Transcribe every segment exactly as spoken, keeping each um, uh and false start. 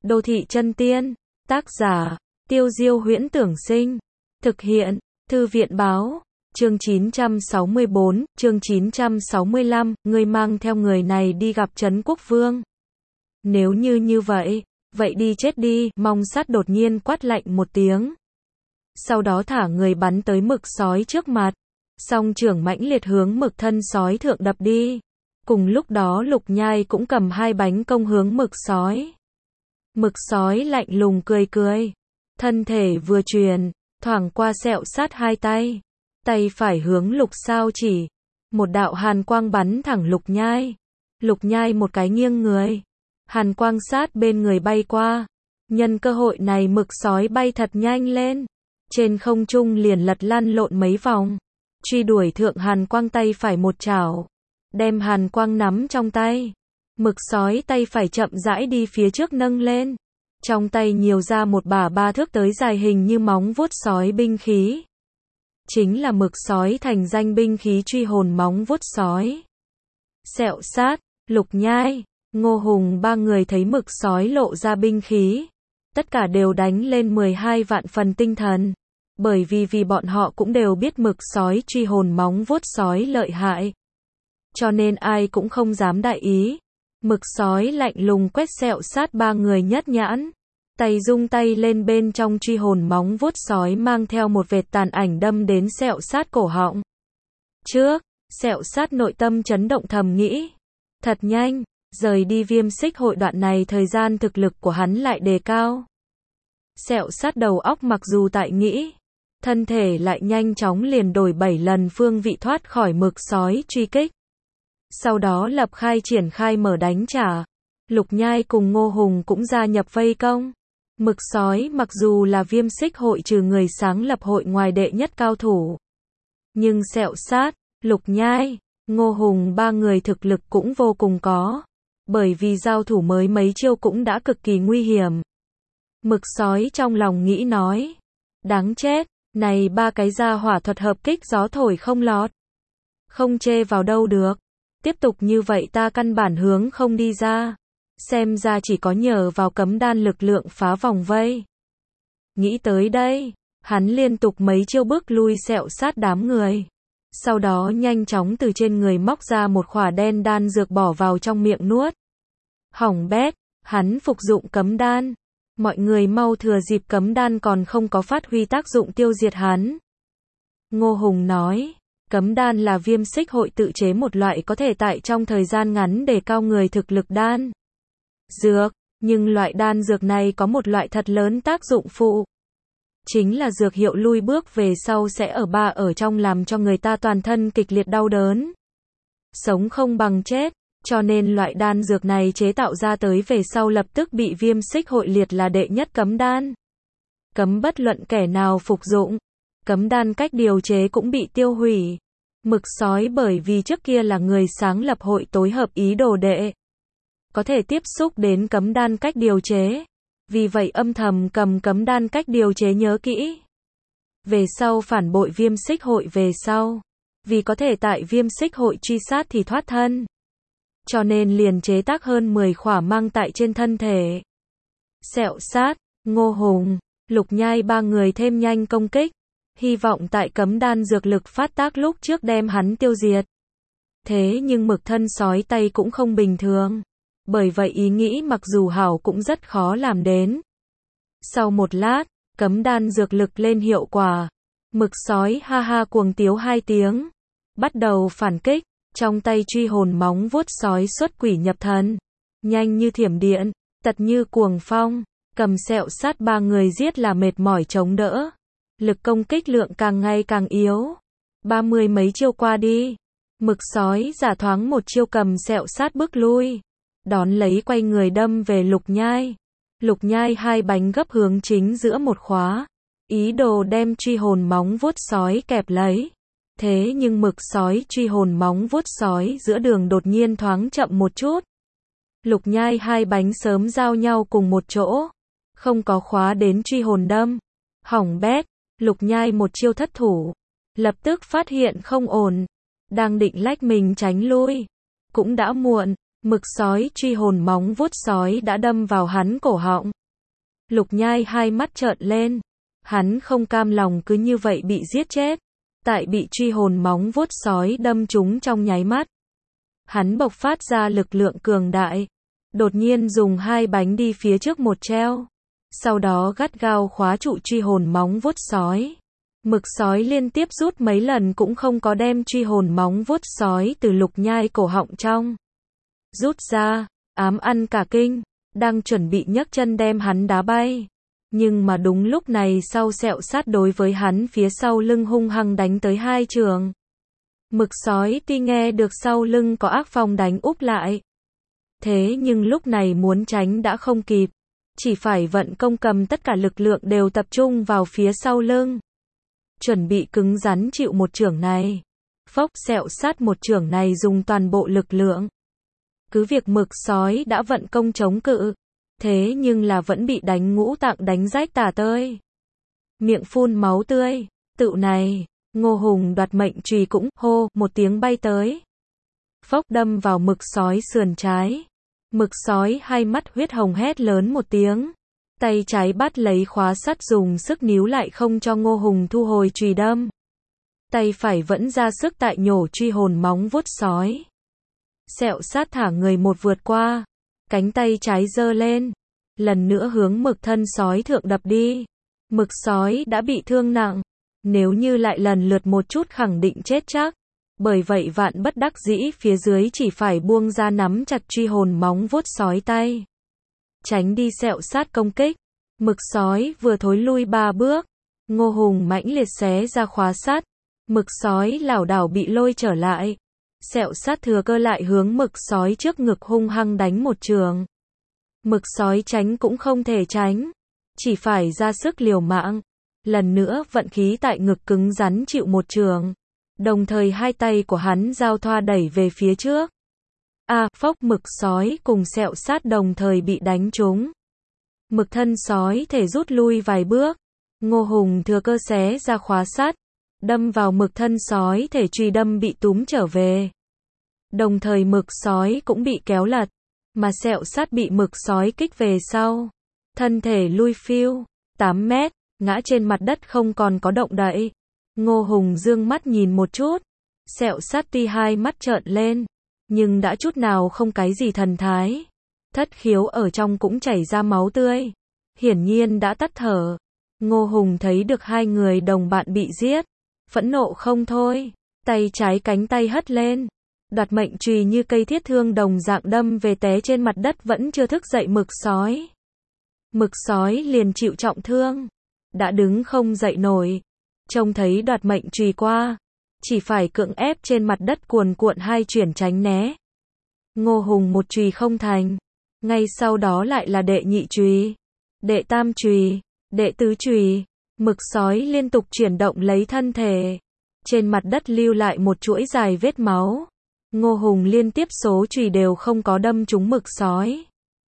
Đô thị chân tiên. Tác giả, Tiêu Diêu Huyễn Tưởng Sinh. Thực hiện, Thư viện Báo. Chương chín trăm sáu mươi bốn, chương chín trăm sáu mươi lăm, ngươi mang theo người này đi gặp Trấn Quốc Vương. Nếu như như vậy, vậy đi chết đi, Mong Sắt đột nhiên quát lạnh một tiếng. Sau đó thả người bắn tới mực sói trước mặt. Song trưởng mãnh liệt hướng mực thân sói thượng đập đi. Cùng lúc đó Lục Nhai cũng cầm hai bánh công hướng mực sói. Mực sói lạnh lùng cười cười. Thân thể vừa truyền, thoảng qua sẹo sát hai tay. Tay phải hướng Lục Sao chỉ. Một đạo hàn quang bắn thẳng Lục Nhai. Lục Nhai một cái nghiêng người. Hàn quang sát bên người bay qua. Nhân cơ hội này mực sói bay thật nhanh lên. Trên không trung liền lật lăn lộn mấy vòng. Truy đuổi thượng hàn quang, tay phải một chảo. Đem hàn quang nắm trong tay. Mực sói tay phải chậm rãi đi phía trước nâng lên. Trong tay nhiều ra một bả ba thước tới dài hình như móng vuốt sói binh khí. Chính là mực sói thành danh binh khí truy hồn móng vuốt sói. Sẹo sát, Lục Nhai, Ngô Hùng ba người thấy mực sói lộ ra binh khí. Tất cả đều đánh lên mười hai vạn phần tinh thần. Bởi vì vì bọn họ cũng đều biết mực sói truy hồn móng vuốt sói lợi hại. Cho nên ai cũng không dám đại ý. Mực sói lạnh lùng quét sẹo sát ba người nhất nhãn. Tay rung tay lên bên trong truy hồn móng vuốt sói mang theo một vệt tàn ảnh đâm đến sẹo sát cổ họng. Trước, sẹo sát nội tâm chấn động thầm nghĩ. Thật nhanh, rời đi Viêm Xích Hội đoạn này thời gian thực lực của hắn lại đề cao. Sẹo sát đầu óc mặc dù tại nghĩ, thân thể lại nhanh chóng liền đổi bảy lần phương vị thoát khỏi mực sói truy kích. Sau đó lập khai triển khai mở đánh trả. Lục Nhai cùng Ngô Hùng cũng gia nhập vây công. Mực sói mặc dù là Viêm Xích Hội trừ người sáng lập hội ngoài đệ nhất cao thủ. Nhưng sẹo sát, Lục Nhai, Ngô Hùng ba người thực lực cũng vô cùng có. Bởi vì giao thủ mới mấy chiêu cũng đã cực kỳ nguy hiểm. Mực sói trong lòng nghĩ nói. Đáng chết, này ba cái gia hỏa thuật hợp kích gió thổi không lọt. Không chê vào đâu được. Tiếp tục như vậy ta căn bản hướng không đi ra. Xem ra chỉ có nhờ vào cấm đan lực lượng phá vòng vây. Nghĩ tới đây, hắn liên tục mấy chiêu bước lui sẹo sát đám người. Sau đó nhanh chóng từ trên người móc ra một khỏa đen đan dược bỏ vào trong miệng nuốt. Hỏng bét, hắn phục dụng cấm đan. Mọi người mau thừa dịp cấm đan còn không có phát huy tác dụng tiêu diệt hắn. Ngô Hùng nói, cấm đan là Viêm Xích Hội tự chế một loại có thể tại trong thời gian ngắn để cao người thực lực đan dược, nhưng loại đan dược này có một loại thật lớn tác dụng phụ. Chính là dược hiệu lui bước về sau sẽ ở ba ở trong làm cho người ta toàn thân kịch liệt đau đớn. Sống không bằng chết, cho nên loại đan dược này chế tạo ra tới về sau lập tức bị Viêm Xích Hội liệt là đệ nhất cấm đan. Cấm bất luận kẻ nào phục dụng. Cấm đan cách điều chế cũng bị tiêu hủy. Mực sói bởi vì trước kia là người sáng lập hội tối hợp ý đồ đệ. Có thể tiếp xúc đến cấm đan cách điều chế. Vì vậy âm thầm cầm cấm đan cách điều chế nhớ kỹ. Về sau phản bội Viêm Xích Hội về sau. Vì có thể tại Viêm Xích Hội truy sát thì thoát thân. Cho nên liền chế tác hơn mười khỏa mang tại trên thân thể. Sẹo sát, Ngô Hùng, Lục Nhai ba người thêm nhanh công kích. Hy vọng tại cấm đan dược lực phát tác lúc trước đem hắn tiêu diệt. Thế nhưng mực thân sói tay cũng không bình thường. Bởi vậy ý nghĩ mặc dù hảo cũng rất khó làm đến. Sau một lát, cấm đan dược lực lên hiệu quả. Mực sói ha ha cuồng tiếu hai tiếng. Bắt đầu phản kích. Trong tay truy hồn móng vuốt sói xuất quỷ nhập thần. Nhanh như thiểm điện, tật như cuồng phong. Cầm sẹo sát ba người giết là mệt mỏi chống đỡ. Lực công kích lượng càng ngày càng yếu. Ba mươi mấy chiêu qua đi. Mực sói giả thoáng một chiêu cầm sẹo sát bước lui. Đón lấy quay người đâm về Lục Nhai. Lục Nhai hai bánh gấp hướng chính giữa một khóa. Ý đồ đem truy hồn móng vuốt sói kẹp lấy. Thế nhưng mực sói truy hồn móng vuốt sói giữa đường đột nhiên thoáng chậm một chút. Lục Nhai hai bánh sớm giao nhau cùng một chỗ. Không có khóa đến truy hồn đâm. Hỏng bét. Lục Nhai một chiêu thất thủ. Lập tức phát hiện không ổn. Đang định lách mình tránh lui. Cũng đã muộn. Mực sói truy hồn móng vuốt sói đã đâm vào hắn cổ họng. Lục Nhai hai mắt trợn lên. Hắn không cam lòng cứ như vậy bị giết chết. Tại bị truy hồn móng vuốt sói đâm trúng trong nháy mắt. Hắn bộc phát ra lực lượng cường đại. Đột nhiên dùng hai bánh đi phía trước một treo. Sau đó gắt gao khóa trụ truy hồn móng vuốt sói. Mực sói liên tiếp rút mấy lần cũng không có đem truy hồn móng vuốt sói từ Lục Nhai cổ họng trong. Rút ra, ám ăn cả kinh, đang chuẩn bị nhấc chân đem hắn đá bay. Nhưng mà đúng lúc này sau Sẹo Sát đối với hắn phía sau lưng hung hăng đánh tới hai trường. Mực sói tuy nghe được sau lưng có ác phong đánh úp lại. Thế nhưng lúc này muốn tránh đã không kịp. Chỉ phải vận công cầm tất cả lực lượng đều tập trung vào phía sau lưng. Chuẩn bị cứng rắn chịu một chưởng này. Phốc, Sẹo Sát một chưởng này dùng toàn bộ lực lượng. Cứ việc mực sói đã vận công chống cự. Thế nhưng là vẫn bị đánh ngũ tạng đánh rách tả tơi. Miệng phun máu tươi. Tựu này, Ngô Hùng đoạt mệnh chùy cũng hô một tiếng bay tới. Phốc đâm vào mực sói sườn trái. Mực sói hai mắt huyết hồng hét lớn một tiếng. Tay trái bắt lấy khóa sắt dùng sức níu lại không cho Ngô Hùng thu hồi chùy đâm. Tay phải vẫn ra sức tại nhổ truy hồn móng vuốt sói. Sẹo Sát thả người một vượt qua. Cánh tay trái giơ lên. Lần nữa hướng mực thân sói thượng đập đi. Mực sói đã bị thương nặng. Nếu như lại lần lượt một chút khẳng định chết chắc. Bởi vậy vạn bất đắc dĩ phía dưới chỉ phải buông ra nắm chặt truy hồn móng vuốt sói tay. Tránh đi Sẹo Sát công kích. Mực sói vừa thối lui ba bước. Ngô Hùng mãnh liệt xé ra khóa sắt. Mực sói lảo đảo bị lôi trở lại. Sẹo Sát thừa cơ lại hướng mực sói trước ngực hung hăng đánh một trường. Mực sói tránh cũng không thể tránh. Chỉ phải ra sức liều mạng. Lần nữa vận khí tại ngực cứng rắn chịu một trường. Đồng thời hai tay của hắn giao thoa đẩy về phía trước. A, à, phốc, mực sói cùng Sẹo Sát đồng thời bị đánh trúng. Mực thân sói thể rút lui vài bước. Ngô Hùng thừa cơ xé ra khóa sắt. Đâm vào mực thân sói thể chùy đâm bị túm trở về. Đồng thời mực sói cũng bị kéo lật. Mà Sẹo Sát bị mực sói kích về sau. Thân thể lui phiêu. tám mét. Ngã trên mặt đất không còn có động đậy. Ngô Hùng dương mắt nhìn một chút. Sẹo Sát tuy hai mắt trợn lên. Nhưng đã chút nào không cái gì thần thái. Thất khiếu ở trong cũng chảy ra máu tươi. Hiển nhiên đã tắt thở. Ngô Hùng thấy được hai người đồng bạn bị giết. Phẫn nộ không thôi. Tay trái cánh tay hất lên. Đoạt mệnh chùy như cây thiết thương đồng dạng đâm về té trên mặt đất vẫn chưa thức dậy mực sói. Mực sói liền chịu trọng thương. Đã đứng không dậy nổi. Trông thấy đoạt mệnh chùy qua. Chỉ phải cưỡng ép trên mặt đất cuồn cuộn hai chuyển tránh né. Ngô Hùng một chùy không thành. Ngay sau đó lại là đệ nhị chùy. Đệ tam chùy. Đệ tứ chùy. Mực sói liên tục chuyển động lấy thân thể. Trên mặt đất lưu lại một chuỗi dài vết máu. Ngô Hùng liên tiếp số chùy đều không có đâm trúng mực sói.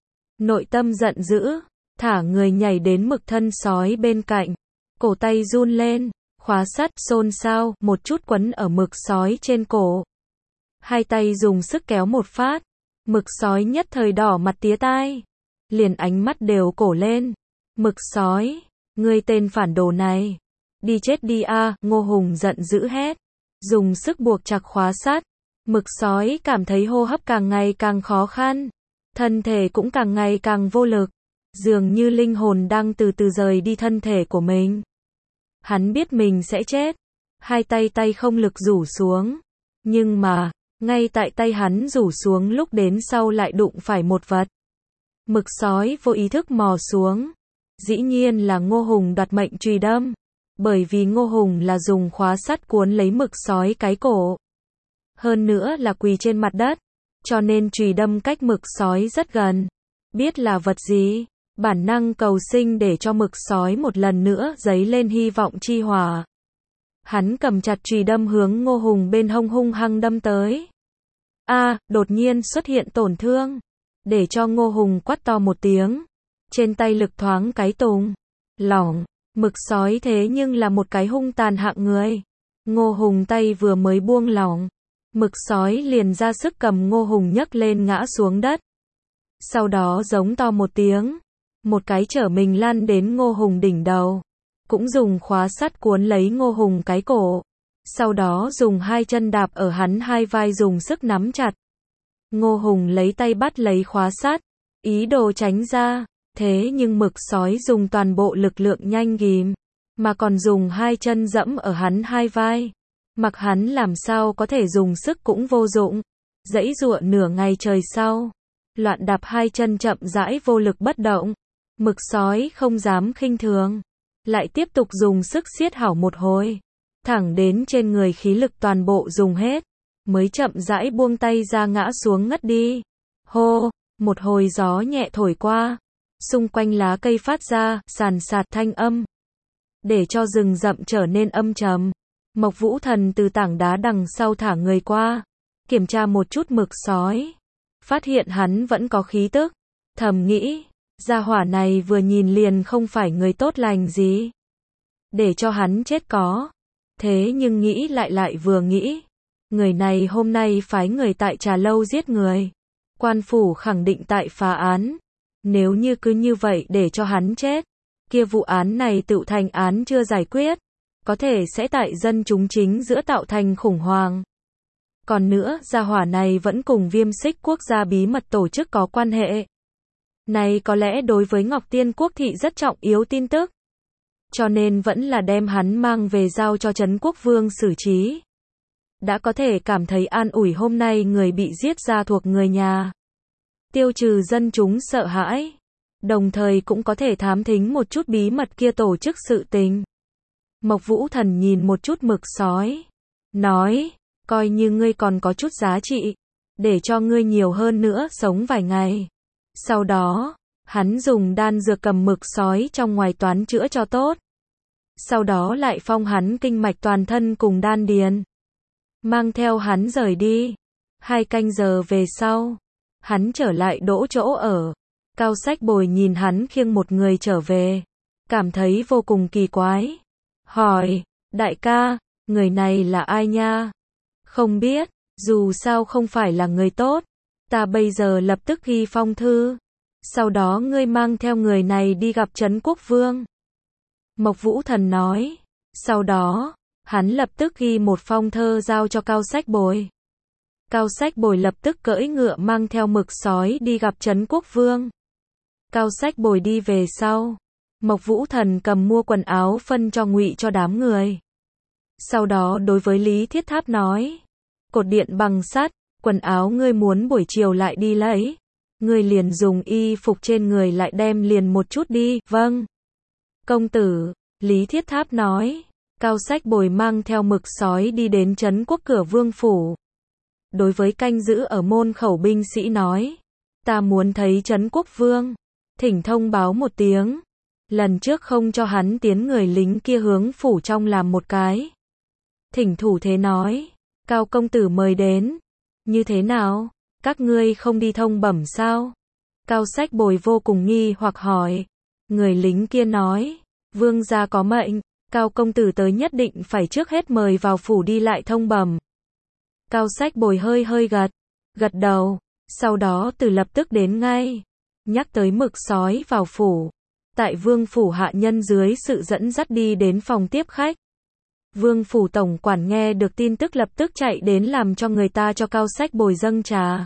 Nội tâm giận dữ. Thả người nhảy đến mực thân sói bên cạnh. Cổ tay run lên. Khóa sắt xôn xao, một chút quấn ở mực sói trên cổ. Hai tay dùng sức kéo một phát. Mực sói nhất thời đỏ mặt tía tai. Liền ánh mắt đều cổ lên. Mực sói, ngươi tên phản đồ này. Đi chết đi a, à, Ngô Hùng giận dữ hét. Dùng sức buộc chặt khóa sắt. Mực sói cảm thấy hô hấp càng ngày càng khó khăn. Thân thể cũng càng ngày càng vô lực. Dường như linh hồn đang từ từ rời đi thân thể của mình. Hắn biết mình sẽ chết. Hai tay tay không lực rủ xuống. Nhưng mà, ngay tại tay hắn rủ xuống lúc đến sau lại đụng phải một vật. Mực sói vô ý thức mò xuống. Dĩ nhiên là Ngô Hùng đoạt mệnh chùy đâm. Bởi vì Ngô Hùng là dùng khóa sắt cuốn lấy mực sói cái cổ. Hơn nữa là quỳ trên mặt đất. Cho nên chùy đâm cách mực sói rất gần. Biết là vật gì? Bản năng cầu sinh để cho mực sói một lần nữa dấy lên hy vọng chi hỏa. Hắn cầm chặt chùy đâm hướng Ngô Hùng bên hông hung hăng đâm tới. A, à, đột nhiên xuất hiện tổn thương. Để cho Ngô Hùng quát to một tiếng. Trên tay lực thoáng cái tùng. Lỏng, mực sói thế nhưng là một cái hung tàn hạng người. Ngô Hùng tay vừa mới buông lỏng. Mực sói liền ra sức cầm Ngô Hùng nhấc lên ngã xuống đất. Sau đó giống to một tiếng. một cái chở mình lăn đến Ngô Hùng đỉnh đầu, cũng dùng khóa sắt cuốn lấy Ngô Hùng cái cổ, sau đó dùng hai chân đạp ở hắn hai vai dùng sức nắm chặt. Ngô Hùng lấy tay bắt lấy khóa sắt, ý đồ tránh ra, thế nhưng mực sói dùng toàn bộ lực lượng nhanh ghim, mà còn dùng hai chân dẫm ở hắn hai vai. Mặc hắn làm sao có thể dùng sức cũng vô dụng, giãy giụa nửa ngày trời sau, loạn đạp hai chân chậm rãi vô lực bất động. Mực sói không dám khinh thường, lại tiếp tục dùng sức siết hảo một hồi, thẳng đến trên người khí lực toàn bộ dùng hết, mới chậm rãi buông tay ra ngã xuống ngất đi. Hô, một hồi gió nhẹ thổi qua, xung quanh lá cây phát ra sàn sạt thanh âm, để cho rừng rậm trở nên âm trầm. Mộc Vũ Thần từ tảng đá đằng sau thả người qua, kiểm tra một chút mực sói, phát hiện hắn vẫn có khí tức, thầm nghĩ, gia hỏa này vừa nhìn liền không phải người tốt lành gì, để cho hắn chết có. Thế nhưng nghĩ lại lại vừa nghĩ, người này hôm nay phái người tại Trà Lâu giết người, quan phủ khẳng định tại phá án, nếu như cứ như vậy để cho hắn chết, kia vụ án này tựu thành án chưa giải quyết, có thể sẽ tại dân chúng chính giữa tạo thành khủng hoảng. Còn nữa, gia hỏa này vẫn cùng Viêm Xích Quốc gia bí mật tổ chức có quan hệ. Này có lẽ đối với Ngọc Tiên Quốc thị rất trọng yếu tin tức, cho nên vẫn là đem hắn mang về giao cho Trấn Quốc Vương xử trí. Đã có thể cảm thấy an ủi hôm nay người bị giết ra thuộc người nhà, tiêu trừ dân chúng sợ hãi, đồng thời cũng có thể thám thính một chút bí mật kia tổ chức sự tình. Mộc Vũ Thần nhìn một chút mực sói, nói, coi như ngươi còn có chút giá trị, để cho ngươi nhiều hơn nữa sống vài ngày. Sau đó, hắn dùng đan dược cầm mực sói trong ngoài toán chữa cho tốt. Sau đó lại phong hắn kinh mạch toàn thân cùng đan điền, mang theo hắn rời đi. Hai canh giờ về sau, hắn trở lại đỗ chỗ ở. Cao Sách Bồi nhìn hắn khiêng một người trở về, cảm thấy vô cùng kỳ quái. Hỏi, đại ca, người này là ai nha? Không biết, dù sao không phải là người tốt. Ta bây giờ lập tức ghi phong thư. Sau đó ngươi mang theo người này đi gặp Trấn Quốc Vương. Mộc Vũ Thần nói. Sau đó, hắn lập tức ghi một phong thơ giao cho Cao Sách Bồi. Cao Sách Bồi lập tức cưỡi ngựa mang theo mực sói đi gặp Trấn Quốc Vương. Cao Sách Bồi đi về sau, Mộc Vũ Thần cầm mua quần áo phân cho ngụy cho đám người. Sau đó đối với Lý Thiết Tháp nói, cột điện bằng sắt, quần áo ngươi muốn buổi chiều lại đi lấy, ngươi liền dùng y phục trên người lại đem liền một chút đi. Vâng, công tử, Lý Thiết Tháp nói. Cao Sách Bồi mang theo mực sói đi đến Trấn Quốc cửa vương phủ. Đối với canh giữ ở môn khẩu binh sĩ nói, ta muốn thấy Trấn Quốc Vương, thỉnh thông báo một tiếng. Lần trước không cho hắn tiến, người lính kia hướng phủ trong làm một cái. Thỉnh thủ thế nói, Cao công tử mời đến. Như thế nào, các ngươi không đi thông bẩm sao? Cao Sách Bồi vô cùng nghi hoặc hỏi. Người lính kia nói, vương gia có mệnh, Cao công tử tới nhất định phải trước hết mời vào phủ đi lại thông bẩm. Cao Sách Bồi hơi hơi gật, gật đầu, sau đó từ lập tức đến ngay, nhắc tới mực sói vào phủ. Tại vương phủ hạ nhân dưới sự dẫn dắt đi đến phòng tiếp khách. Vương phủ tổng quản nghe được tin tức lập tức chạy đến làm cho người ta cho Cao Sách Bồi dâng trà.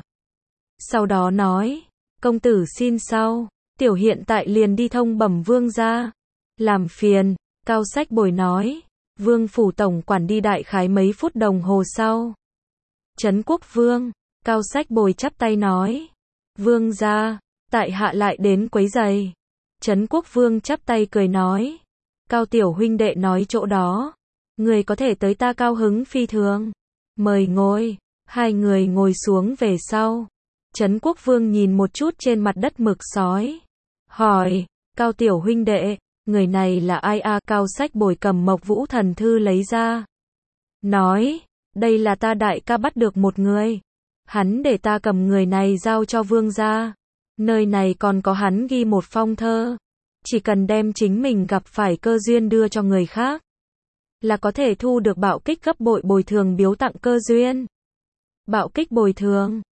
Sau đó nói, công tử xin sau, tiểu hiện tại liền đi thông bẩm vương gia. Làm phiền, Cao Sách Bồi nói. Vương phủ tổng quản đi đại khái mấy phút đồng hồ sau. Trấn Quốc Vương, Cao Sách Bồi chắp tay nói, vương gia, tại hạ lại đến quấy giày. Trấn Quốc Vương chắp tay cười nói, Cao tiểu huynh đệ nói chỗ đó, người có thể tới ta cao hứng phi thường. Mời ngồi. Hai người ngồi xuống về sau. Trấn Quốc Vương nhìn một chút trên mặt đất mực sói, hỏi, Cao tiểu huynh đệ, người này là ai a? À? Cao Sách Bồi cầm Mộc Vũ Thần thư lấy ra, nói, đây là ta đại ca bắt được một người, hắn để ta cầm người này giao cho vương gia. Nơi này còn có hắn ghi một phong thơ, chỉ cần đem chính mình gặp phải cơ duyên đưa cho người khác, là có thể thu được bạo kích gấp bội bồi thường biếu tặng cơ duyên. Bạo kích bồi thường,